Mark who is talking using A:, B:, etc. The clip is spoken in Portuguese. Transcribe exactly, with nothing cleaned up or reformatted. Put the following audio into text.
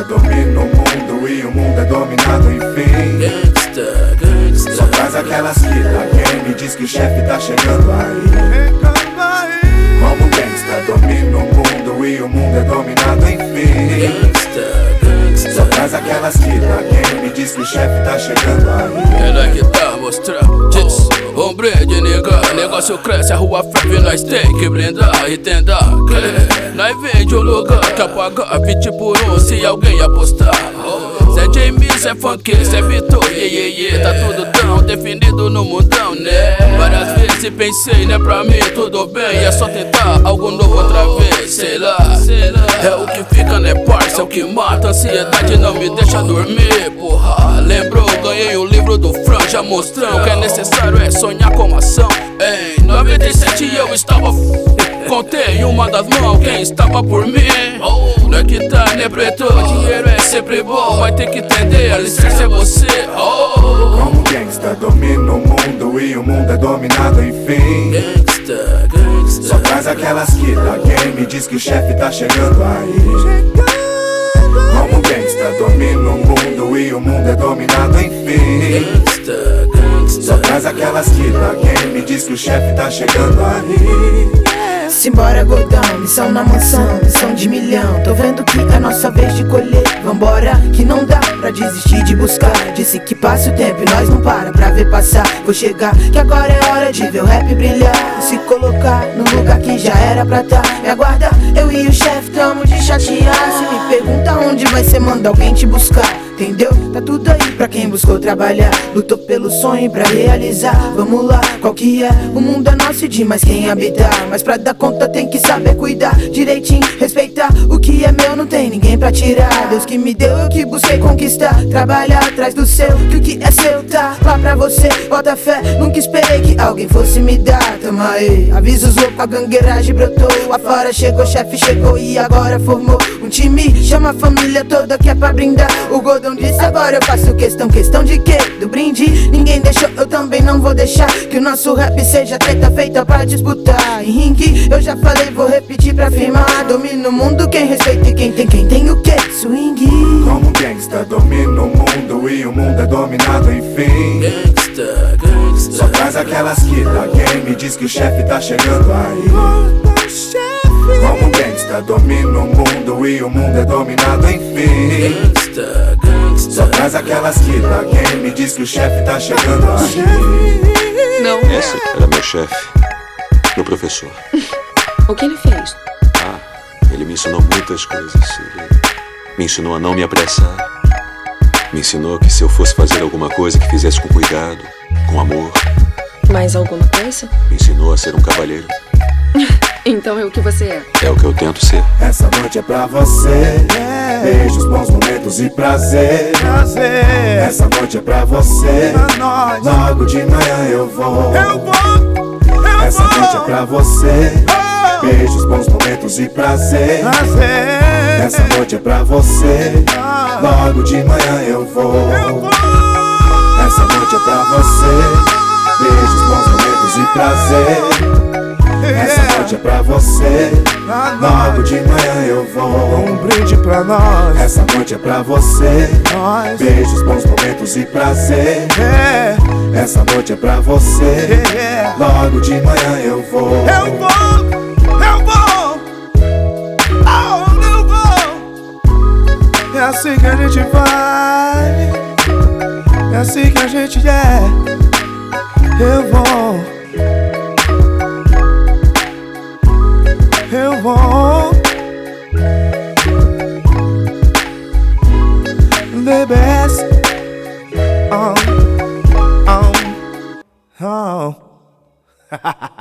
A: domina o mundo e o mundo é dominado, enfim.
B: Gangsta, gangsta.
A: Só faz aquelas que dá quem me diz que o chefe tá chegando aí. Como gangsta domina o mundo e o mundo é dominado, enfim.
B: Gangsta, gangsta.
A: Só faz aquelas que dá quem me diz que o chefe tá chegando aí.
B: Ela que tá mostrando, diz, um brinde, nega. Negócio cresce, a rua ferve, nós tem que brindar e tentar crer. Nós vende o lugar que apagar vinte por um se alguém apostar. Cê é James, cê é funk, cê é Vitor, yeah, yeah, yeah. Tá tudo tão definido no mundão, né? Várias vezes pensei, né, pra mim tudo bem. É só tentar algo novo outra vez, sei lá. É o que fica, né, parça, é o que mata. Ansiedade não me deixa dormir, porra. Lembrou, ganhei o livro do Franja mostrando que é necessário é sonhar com ação. Em noventa e sete eu estava f... Contei uma das mãos quem estava por mim. Não é que tá, né, preto? Dinheiro é sempre bom, vai ter que entender, a licença é você. Oh.
A: Como gangsta domina o mundo e o mundo é dominado, enfim.
B: Gangsta, gangsta.
A: Só faz aquelas que dá quem me diz que o chefe tá chegando aí. Como gangsta domina o mundo e o mundo é dominado, enfim.
B: Gangsta, gangsta.
A: Só faz aquelas que dá quem me diz que o chefe tá chegando aí.
C: Simbora, gordão, missão na mansão, missão de milhão. Tô vendo que é nossa vez de colher. Vambora, que não dá pra desistir de buscar. Disse que passa o tempo e nós não para pra ver passar. Vou chegar, que agora é hora de ver o rap brilhar. Se colocar no lugar que já era pra tá. Me aguarda, eu e o chefe tamo de chatear. Se me pergunta onde vai ser, manda alguém te buscar. Entendeu? Tá tudo aí pra quem buscou trabalhar. Lutou pelo sonho pra realizar. Vamos lá, qual que é? O mundo é nosso e demais quem habitar. Mas pra dar conta tem que saber cuidar direitinho, respeitar. O que é meu não tem ninguém pra tirar. Deus que me deu, eu que busquei conquistar. Trabalhar atrás do seu, que o que é seu tá lá pra você. Bota fé, nunca esperei que alguém fosse me dar. Tamo aí, avisa os loucos, a gangueiragem brotou. Afora chegou, chefe chegou e agora formou um time. Chama a família toda que é pra brindar. O Gordon disse agora eu faço questão, questão de quê? Do brinde, ninguém deixou, eu também não vou deixar. Que o nosso rap seja treta feita pra disputar. Em ringue, eu já falei, vou repetir pra afirmar. Domina o mundo, quem respeita e quem tem, quem tem o quê? Swing.
A: Como gangsta domina o mundo e o mundo é dominado, enfim.
B: Gangsta, gangsta.
A: Só faz aquelas que dá quem me diz que o chefe tá chegando aí. Como gangsta domina o mundo e o mundo é dominado, enfim.
B: Gangsta, gangsta.
A: Só faz aquelas que dá quem me diz que o chefe tá chegando aí.
D: Não.
E: Esse era meu chefe, meu professor.
D: O que ele fez?
E: Ah, ele me ensinou muitas coisas. Ele me ensinou a não me apressar. Me ensinou que se eu fosse fazer alguma coisa, que fizesse com cuidado, com amor.
D: Mais alguma coisa?
E: Me ensinou a ser um cavalheiro.
D: Então é o que você é.
E: É o que eu tento ser.
A: Essa noite é pra você. Beijos, bons momentos e prazer. Essa noite é pra você. Logo de manhã eu vou. Essa noite é pra você. Beijos, bons momentos e prazer. Essa noite é pra você. Logo de manhã eu vou. Essa noite é pra você. Beijos, bons momentos e prazer. Essa noite é pra você. Logo de manhã eu vou.
F: Um brinde pra nós.
A: Essa noite é pra você. Beijos, bons momentos e prazer. Essa noite é pra você. Logo de manhã eu vou.
F: Eu vou, eu vou. Oh, eu vou. É assim que a gente vai. É assim que a gente é. Eu vou. Eu vou. The best. Oh, oh, oh.